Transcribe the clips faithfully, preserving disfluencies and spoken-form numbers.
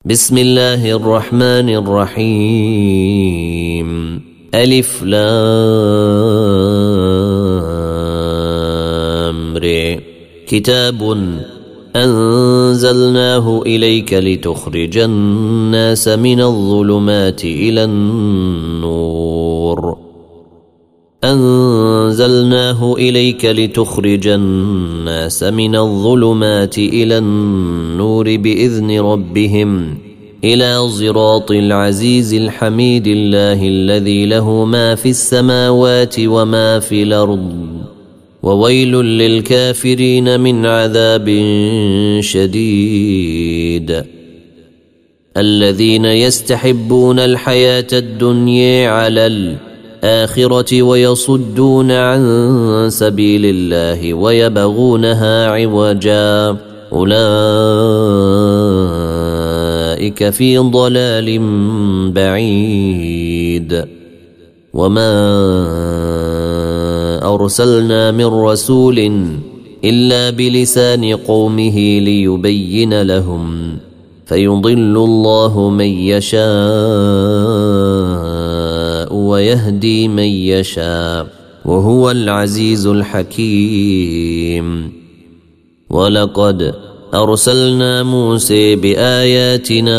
بسم الله الرحمن الرحيم ألف لام ر كتاب أنزلناه إليك لتخرج الناس من الظلمات إلى النور أنزلناه إليك لتخرج الناس من الظلمات إلى النور بإذن ربهم إلى صراط العزيز الحميد الله الذي له ما في السماوات وما في الأرض وويل للكافرين من عذاب شديد الذين يستحبون الحياة الدنيا على الآخرة ويصدون عن سبيل الله ويبغونها عوجا أولئك في ضلال بعيد وما أرسلنا من رسول إلا بلسان قومه ليبين لهم فيضل الله من يشاء ويهدي من يشاء وهو العزيز الحكيم ولقد أرسلنا موسى بآياتنا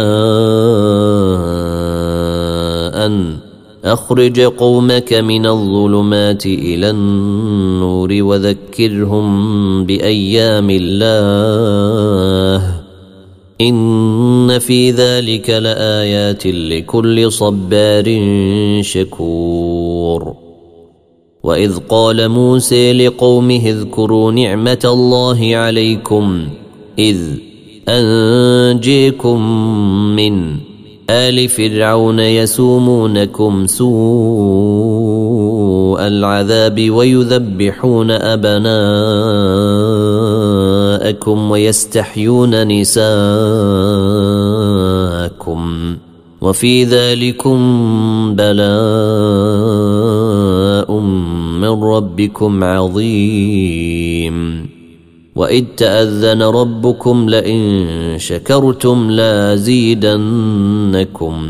أن أخرج قومك من الظلمات إلى النور وذكرهم بأيام الله إن في ذلك لآيات لكل صبار شكور وإذ قال موسى لقومه اذكروا نعمة الله عليكم إذ أنجيكم من آل فرعون يسومونكم سوء العذاب ويذبحون أبناءكم ويستحيون نساءكم وفي ذلكم بلاء من ربكم عظيم وإذ تأذن ربكم لئن شكرتم لازيدنكم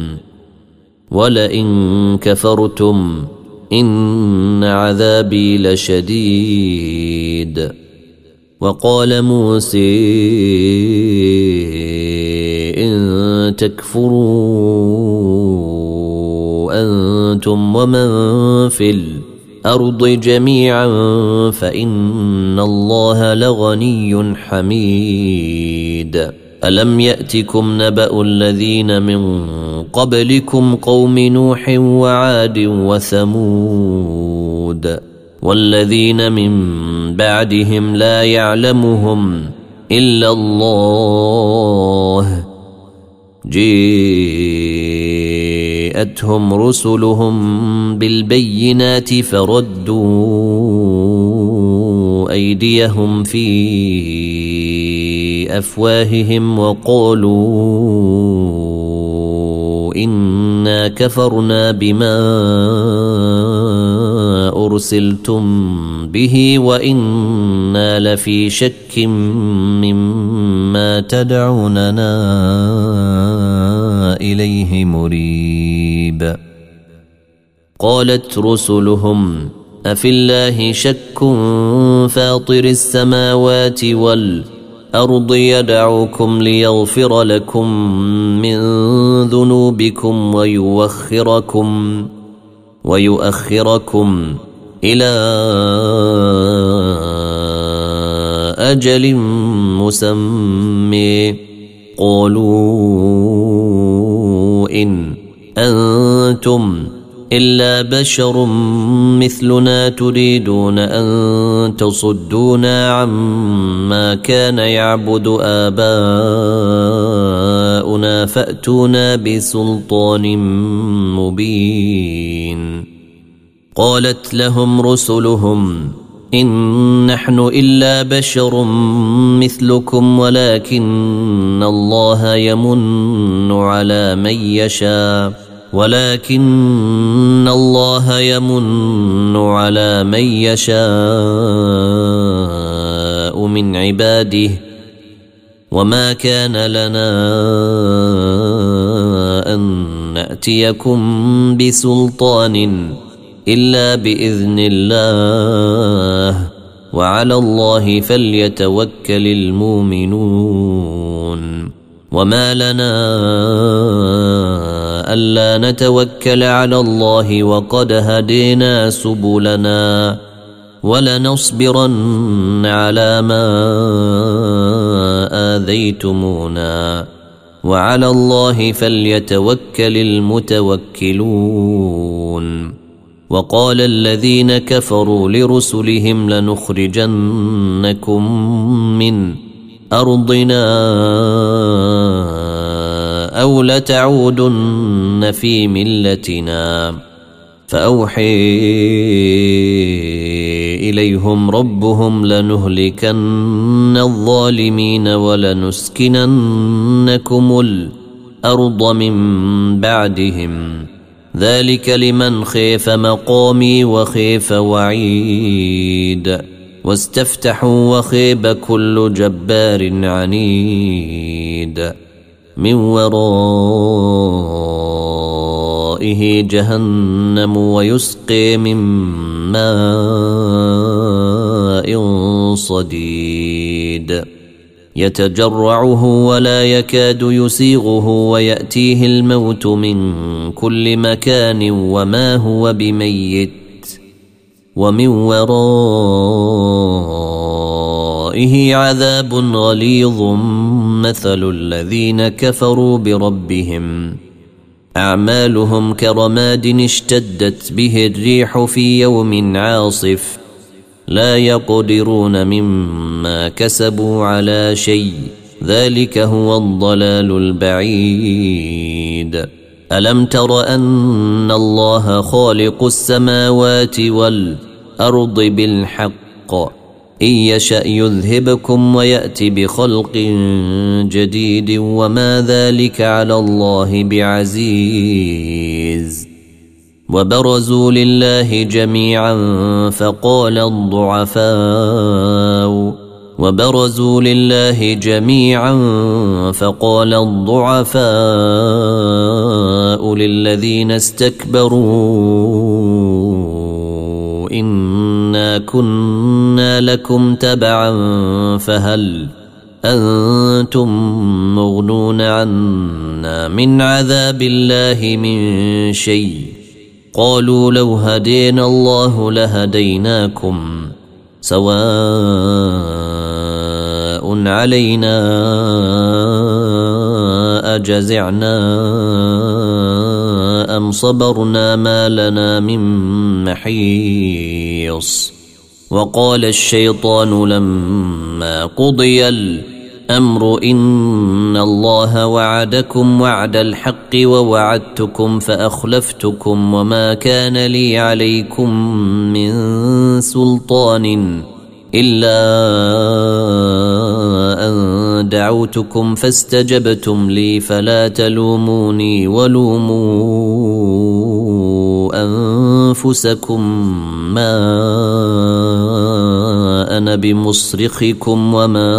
ولئن كفرتم إن عذابي لشديد وقال موسى إن تكفروا أنتم ومن في الأرض جميعا فإن الله لغني حميد ألم يأتكم نبأ الذين من قبلكم قوم نوح وعاد وثمود والذين من بعدهم لا يعلمهم إلا الله جاءتهم رسلهم بالبينات فردوا أيديهم في أفواههم وقالوا إنا كفرنا بما أرسلتم به وإنا لفي شك مما تدعوننا إليه مريب قالت رسلهم أفي الله شك فاطر السماوات والأرض يدعوكم ليغفر لكم من ذنوبكم ويؤخركم ويؤخركم إلى أجل مسمى قالوا إن أنتم إلا بشر مثلنا تريدون أن تصدونا عما كان يعبد آباؤنا فأتونا بسلطان مبين قالت لهم رسلهم إن نحن إلا بشر مثلكم ولكن الله يمن على من يشاء ولكن الله يمن على من يشاء من عباده وما كان لنا ياتيكم بسلطان إلا بإذن الله وعلى الله فليتوكل المؤمنون. وما لنا ألا نتوكل على الله وقد هدينا سبلنا ولنصبرن على ما آذيتمونا وعلى الله فليتوكل المتوكلون. وقال الذين كفروا لرسلهم لنخرجنكم من أرضنا أو لتعودن في ملتنا فأوحي إليهم ربهم لنهلكن الظالمين ولنسكننكم الأرض من بعدهم ذلك لمن خيف مقامي وخيف وعيد واستفتحوا وخيب كل جبار عنيد من ورائه جهنم ويسقي من ماء صديد يتجرعه ولا يكاد يسيغه ويأتيه الموت من كل مكان وما هو بميت ومن ورائه عذاب غليظ مثل الذين كفروا بربهم أعمالهم كرماد اشتدت به الريح في يوم عاصف لا يقدرون مما كسبوا على شيء ذلك هو الضلال البعيد. ألم تر أن الله خالق السماوات والأرض بالحق إن يشأ يذهبكم ويأتي بخلق جديد وما ذلك على الله بعزيز. وبرزوا لله جميعا فقال الضعفاء وبرزوا لله جميعا فقال الضعفاء للذين استكبروا إنا كنا لكم تبعا فهل أنتم مغنون عنا من عذاب الله من شيء قالوا لو هدينا الله لهديناكم سواء علينا أجزعنا أم صبرنا ما لنا من محيص. وقال الشيطان لما قضي الأمر إن الله وعدكم وعد الحق ووعدتكم فأخلفتكم وما كان لي عليكم من سلطان إلا أن دعوتكم فاستجبتم لي فلا تلوموني ولوموا أنفسكم ما أنا بمصرخكم وما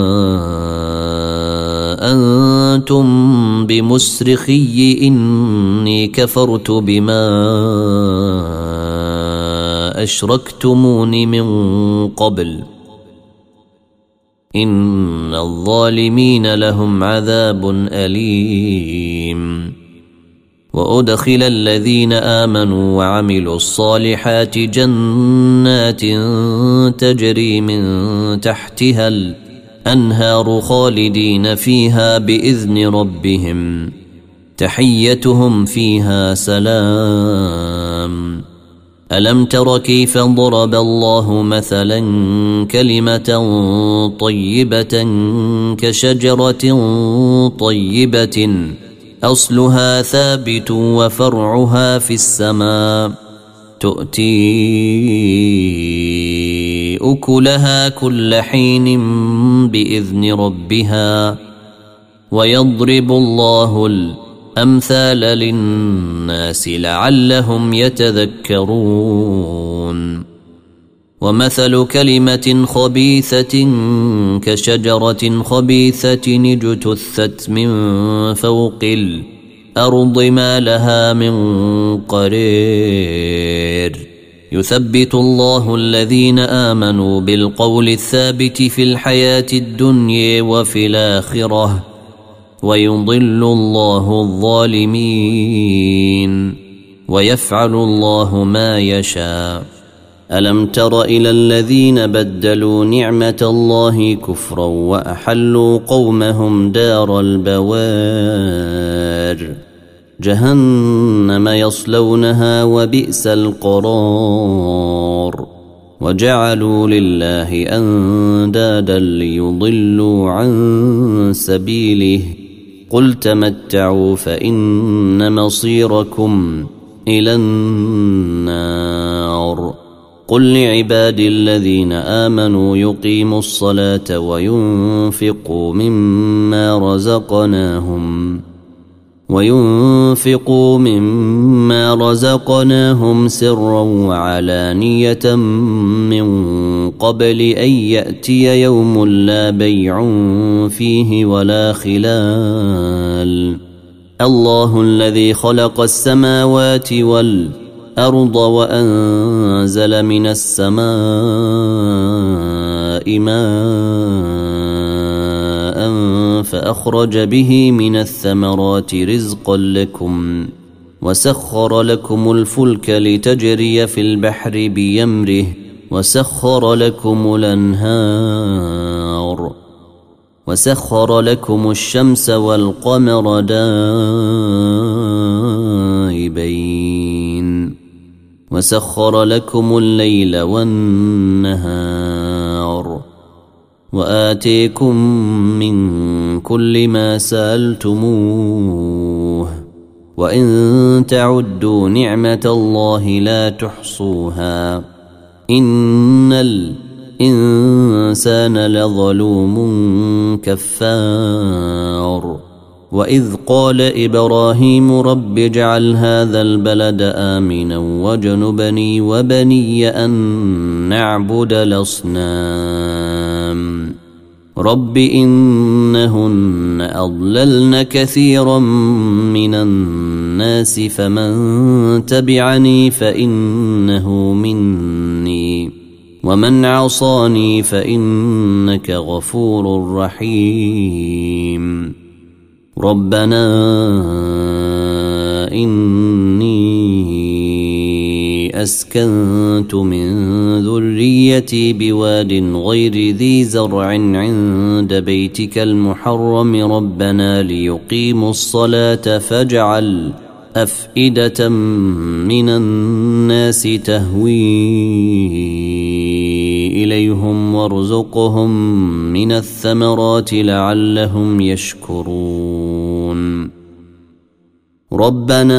أنتم بمصرخي إني كفرت بما أشركتمون من قبل إن الظالمين لهم عذاب أليم. وأدخل الذين آمنوا وعملوا الصالحات جنات تجري من تحتها الأنهار خالدين فيها بإذن ربهم تحيتهم فيها سلام. ألم تر كيف ضرب الله مثلا كلمة طيبة كشجرة طيبة أصلها ثابت وفرعها في السماء تؤتي أكلها كل حين بإذن ربها ويضرب الله الأمثال للناس لعلهم يتذكرون. ومثل كلمة خبيثة كشجرة خبيثة اجتثت من فوق الأرض ما لها من قرير يثبت الله الذين آمنوا بالقول الثابت في الحياة الدنيا وفي الآخرة ويضل الله الظالمين ويفعل الله ما يشاء. ألم تر إلى الذين بدلوا نعمة الله كفرا وأحلوا قومهم دار البوار جهنم يصلونها وبئس القرار وجعلوا لله أندادا ليضلوا عن سبيله قل تمتعوا فإن مصيركم إلى النار قل لعبادي الذين آمنوا يقيموا الصلاة وينفقوا مما رزقناهم وينفقوا مما رزقناهم سرا وعلانية من قبل أن يأتي يوم لا بيع فيه ولا خلال الله الذي خلق السماوات والأرض وأنزل من السماء ماء فأخرج به من الثمرات رزقا لكم وسخر لكم الفلك لتجري في البحر بأمره وسخر لكم الأنهار وسخر لكم الشمس والقمر دائبين وسخر لكم الليل والنهار وآتيكم من كل ما سألتموه وإن تعدوا نعمة الله لا تحصوها إن الإنسان لظلوم كفار وإذ قال إبراهيم رب اجعل هذا البلد آمنا واجنبني وبني أن نعبد الأصنام رب إنهن أضللن كثيرا من الناس فمن تبعني فإنه مني ومن عصاني فإنك غفور رحيم ربنا إني أسكنت من ذريتي بواد غير ذي زرع عند بيتك المحرم ربنا ليقيموا الصلاة فاجعل أفئدة من الناس تهوي إليهم وارزقهم من الثمرات لعلهم يشكرون ربنا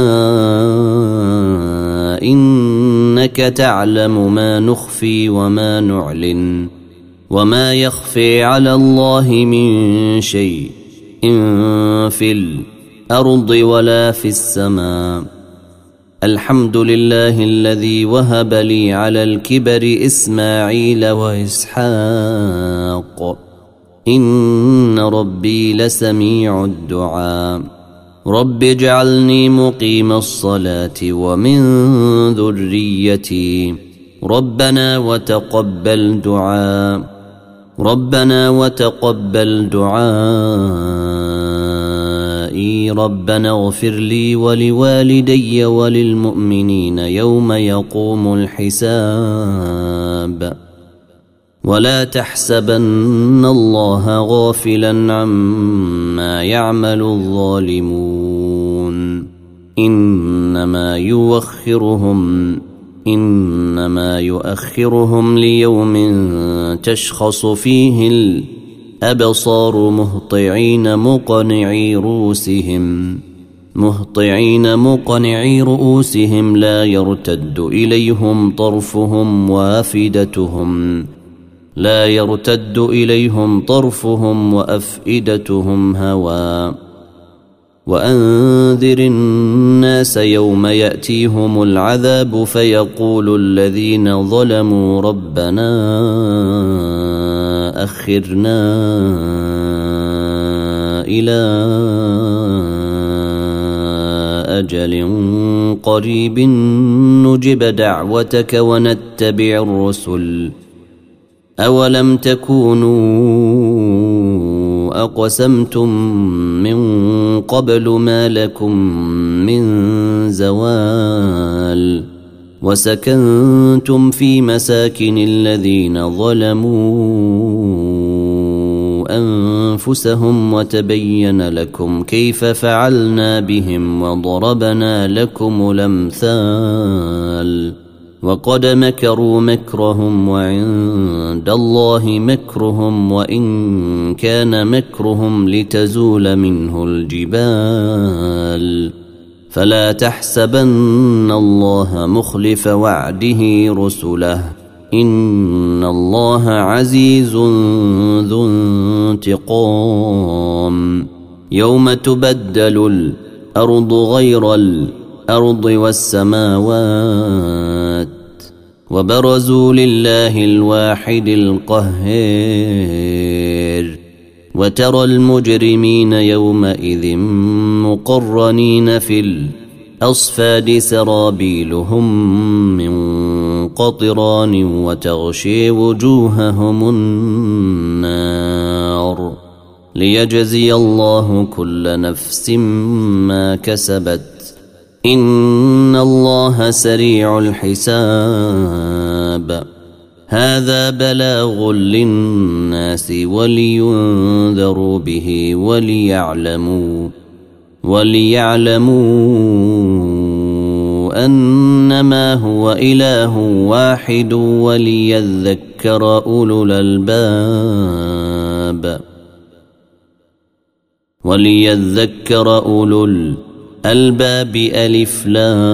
إنك تعلم ما نخفي وما نعلن وما يخفي على الله من شيء في الأرض ولا في السماء الحمد لله الذي وهب لي على الكبر إسماعيل وإسحاق إن ربي لسميع الدعاء رب اجعلني مقيم الصلاة ومن ذريتي ربنا وتقبل دعاء ربنا وتقبل دعائي ربنا اغفر لي ولوالدي وللمؤمنين يوم يقوم الحساب ولا تحسبن الله غافلا عما يعمل الظالمون إنما يؤخرهم إنما يؤخرهم ليوم تشخص فيه الأبصار مهطعين مقنعي رؤوسهم مهطعين مقنعي رؤوسهم لا يرتد إليهم طرفهم وافئدتهم لا يرتد إليهم طرفهم وأفئدتهم هواء وأنذر الناس يوم يأتيهم العذاب فيقول الذين ظلموا ربنا أخرنا إلى أجل قريب نجب دعوتك ونتبع الرسل أولم تكونوا أقسمتم من قبل ما لكم من زوال وسكنتم في مساكن الذين ظلموا أنفسهم وتبين لكم كيف فعلنا بهم وضربنا لكم الأمثال وقد مكروا مكرهم وعند الله مكرهم وإن كان مكرهم لتزول منه الجبال فلا تحسبن الله مخلف وعده رسله إن الله عزيز ذو انتقام يوم تبدل الأرض غير الأرض والسماوات وبرزوا لله الواحد القهار وترى المجرمين يومئذ مقرنين في الأصفاد سرابيلهم من قطران وتغشي وجوههم النار ليجزي الله كل نفس ما كسبت إن الله سريع الحساب هذا بلاغ للناس ولينذروا به وليعلموا وليعلموا أنما هو إله واحد وليذكر أولو الألباب وليذكر أولو الألباب ألف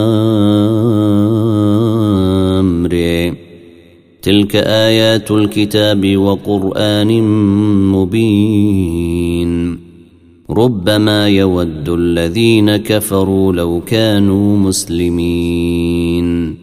لام ر تلك آيات الكتاب وقرآن مبين ربما يود الذين كفروا لو كانوا مسلمين